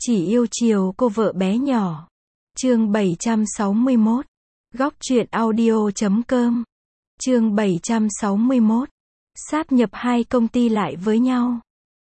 Chỉ yêu chiều cô vợ bé nhỏ. Chương 761. Góc truyện audio.com. Chương 761. Sáp nhập hai công ty lại với nhau.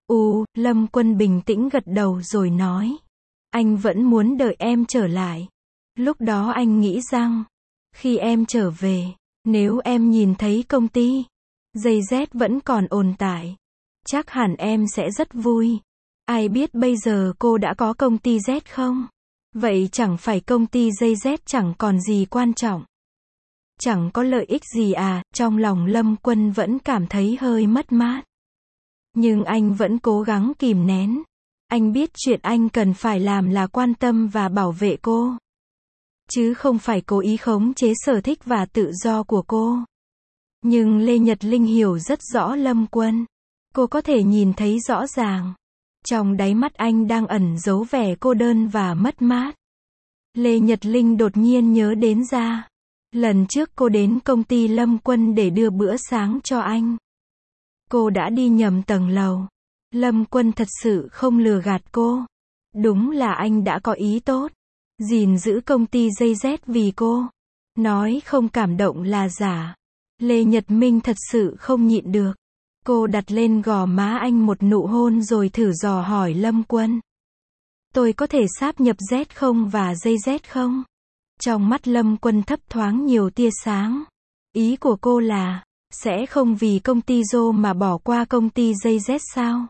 Lâm Quân bình tĩnh gật đầu rồi nói. Anh vẫn muốn đợi em trở lại. Lúc đó anh nghĩ rằng, khi em trở về, nếu em nhìn thấy công ty giày dép vẫn còn tồn tại, chắc hẳn em sẽ rất vui. Ai biết bây giờ cô đã có công ty Z không? Vậy chẳng phải công ty giày dép chẳng còn gì quan trọng. Chẳng có lợi ích gì à? Trong lòng Lâm Quân vẫn cảm thấy hơi mất mát. Nhưng anh vẫn cố gắng kìm nén. Anh biết chuyện anh cần phải làm là quan tâm và bảo vệ cô, chứ không phải cố ý khống chế sở thích và tự do của cô. Nhưng Lê Nhật Linh hiểu rất rõ Lâm Quân. Cô có thể nhìn thấy rõ ràng. Trong đáy mắt anh đang ẩn giấu vẻ cô đơn và mất mát. Lê Nhật Linh đột nhiên nhớ đến ra. Lần trước cô đến công ty Lâm Quân để đưa bữa sáng cho anh. Cô đã đi nhầm tầng lầu. Lâm Quân thật sự không lừa gạt cô. Đúng là anh đã có ý tốt. Gìn giữ công ty giày dép vì cô. Nói không cảm động là giả. Lê Nhật Minh thật sự không nhịn được. Cô đặt lên gò má anh một nụ hôn rồi thử dò hỏi Lâm Quân. Tôi có thể sáp nhập Z không và giày dép không? Trong mắt Lâm Quân thấp thoáng nhiều tia sáng. Ý của cô là, sẽ không vì công ty Zô mà bỏ qua công ty giày dép sao?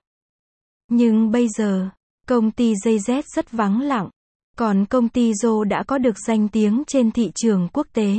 Nhưng bây giờ, công ty giày dép rất vắng lặng. Còn công ty Zô đã có được danh tiếng trên thị trường quốc tế.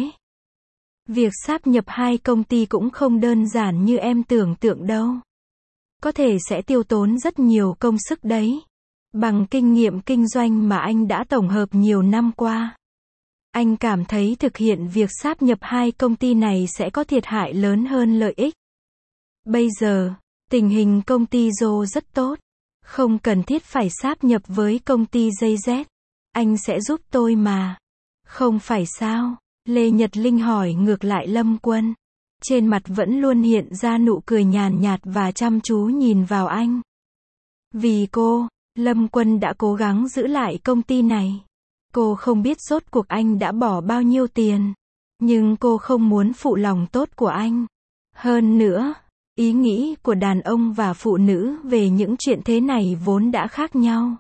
Việc sáp nhập hai công ty cũng không đơn giản như em tưởng tượng đâu. Có thể sẽ tiêu tốn rất nhiều công sức đấy. Bằng kinh nghiệm kinh doanh mà anh đã tổng hợp nhiều năm qua, anh cảm thấy thực hiện việc sáp nhập hai công ty này sẽ có thiệt hại lớn hơn lợi ích. Bây giờ, tình hình công ty Zô rất tốt. Không cần thiết phải sáp nhập với công ty giày dép. Anh sẽ giúp tôi mà. Không phải sao? Lê Nhật Linh hỏi ngược lại Lâm Quân. Trên mặt vẫn luôn hiện ra nụ cười nhàn nhạt và chăm chú nhìn vào anh. Vì cô, Lâm Quân đã cố gắng giữ lại công ty này. Cô không biết rốt cuộc anh đã bỏ bao nhiêu tiền. Nhưng cô không muốn phụ lòng tốt của anh. Hơn nữa, ý nghĩ của đàn ông và phụ nữ về những chuyện thế này vốn đã khác nhau.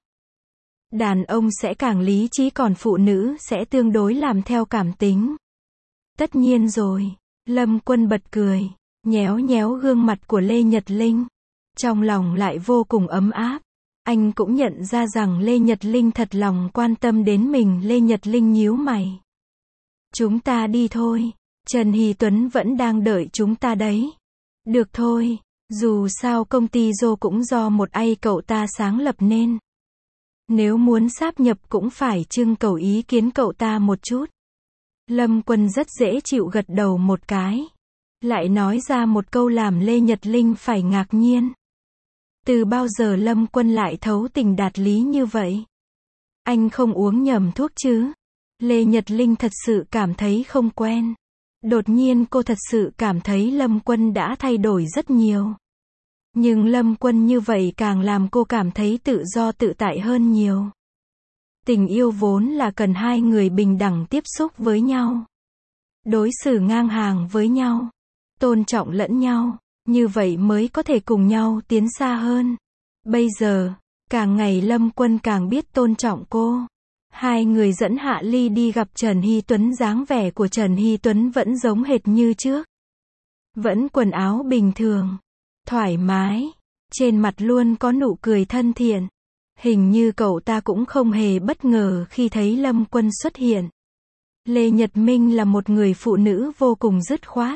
Đàn ông sẽ càng lý trí còn phụ nữ sẽ tương đối làm theo cảm tính. Tất nhiên rồi. Lâm Quân bật cười, nhéo nhéo gương mặt của Lê Nhật Linh. Trong lòng lại vô cùng ấm áp. Anh cũng nhận ra rằng Lê Nhật Linh thật lòng quan tâm đến mình. Lê Nhật Linh nhíu mày. Chúng ta đi thôi. Trần Hy Tuấn vẫn đang đợi chúng ta đấy. Được thôi. Dù sao công ty Zô cũng do một cậu ta sáng lập nên. Nếu muốn sáp nhập cũng phải trưng cầu ý kiến cậu ta một chút. Lâm Quân rất dễ chịu gật đầu một cái. Lại nói ra một câu làm Lê Nhật Linh phải ngạc nhiên. Từ bao giờ Lâm Quân lại thấu tình đạt lý như vậy? Anh không uống nhầm thuốc chứ? Lê Nhật Linh thật sự cảm thấy không quen. Đột nhiên cô thật sự cảm thấy Lâm Quân đã thay đổi rất nhiều. Nhưng Lâm Quân như vậy càng làm cô cảm thấy tự do tự tại hơn nhiều. Tình yêu vốn là cần hai người bình đẳng tiếp xúc với nhau. Đối xử ngang hàng với nhau. Tôn trọng lẫn nhau. Như vậy mới có thể cùng nhau tiến xa hơn. Bây giờ, càng ngày Lâm Quân càng biết tôn trọng cô. Hai người dẫn Hạ Ly đi gặp Trần Hy Tuấn. Dáng vẻ của Trần Hy Tuấn vẫn giống hệt như trước. Vẫn quần áo bình thường. Thoải mái. Trên mặt luôn có nụ cười thân thiện. Hình như cậu ta cũng không hề bất ngờ khi thấy Lâm Quân xuất hiện. Lê Nhật Minh là một người phụ nữ vô cùng dứt khoát.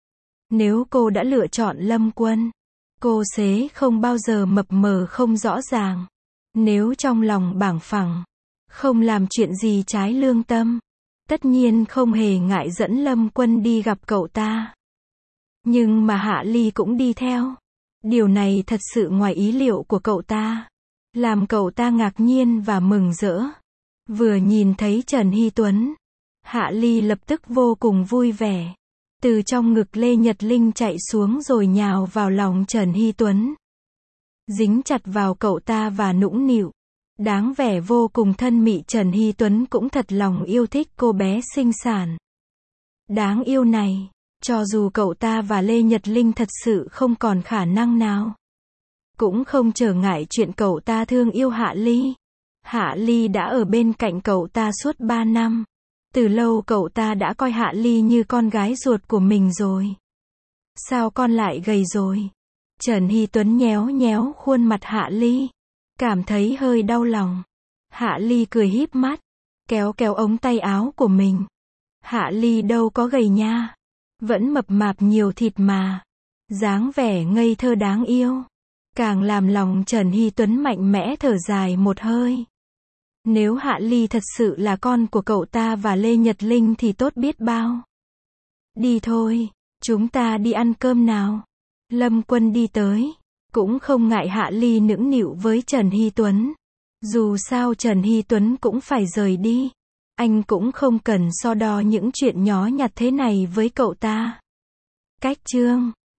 Nếu cô đã lựa chọn Lâm Quân, cô sẽ không bao giờ mập mờ không rõ ràng. Nếu trong lòng bằng phẳng, không làm chuyện gì trái lương tâm, tất nhiên không hề ngại dẫn Lâm Quân đi gặp cậu ta. Nhưng mà Hạ Ly cũng đi theo. Điều này thật sự ngoài ý liệu của cậu ta. Làm cậu ta ngạc nhiên và mừng rỡ. Vừa nhìn thấy Trần Hy Tuấn, Hạ Ly lập tức vô cùng vui vẻ. Từ trong ngực Lê Nhật Linh chạy xuống rồi nhào vào lòng Trần Hy Tuấn. Dính chặt vào cậu ta và nũng nịu. Đáng vẻ vô cùng thân mị Trần Hy Tuấn cũng thật lòng yêu thích cô bé xinh xắn đáng yêu này. Cho dù cậu ta và Lê Nhật Linh thật sự không còn khả năng nào, cũng không trở ngại chuyện cậu ta thương yêu Hạ Ly. Hạ Ly đã ở bên cạnh cậu ta suốt 3 năm. Từ lâu cậu ta đã coi Hạ Ly như con gái ruột của mình rồi. Sao con lại gầy rồi? Trần Hy Tuấn nhéo nhéo khuôn mặt Hạ Ly, cảm thấy hơi đau lòng. Hạ Ly cười híp mắt, kéo kéo ống tay áo của mình. Hạ Ly đâu có gầy nha, vẫn mập mạp nhiều thịt mà. Dáng vẻ ngây thơ đáng yêu, càng làm lòng Trần Hy Tuấn mạnh mẽ thở dài một hơi. Nếu Hạ Ly thật sự là con của cậu ta và Lê Nhật Linh thì tốt biết bao. Đi thôi, chúng ta đi ăn cơm nào. Lâm Quân đi tới, cũng không ngại Hạ Ly nũng nịu với Trần Hy Tuấn. Dù sao Trần Hy Tuấn cũng phải rời đi. Anh cũng không cần so đo những chuyện nhỏ nhặt thế này với cậu ta. Cách chương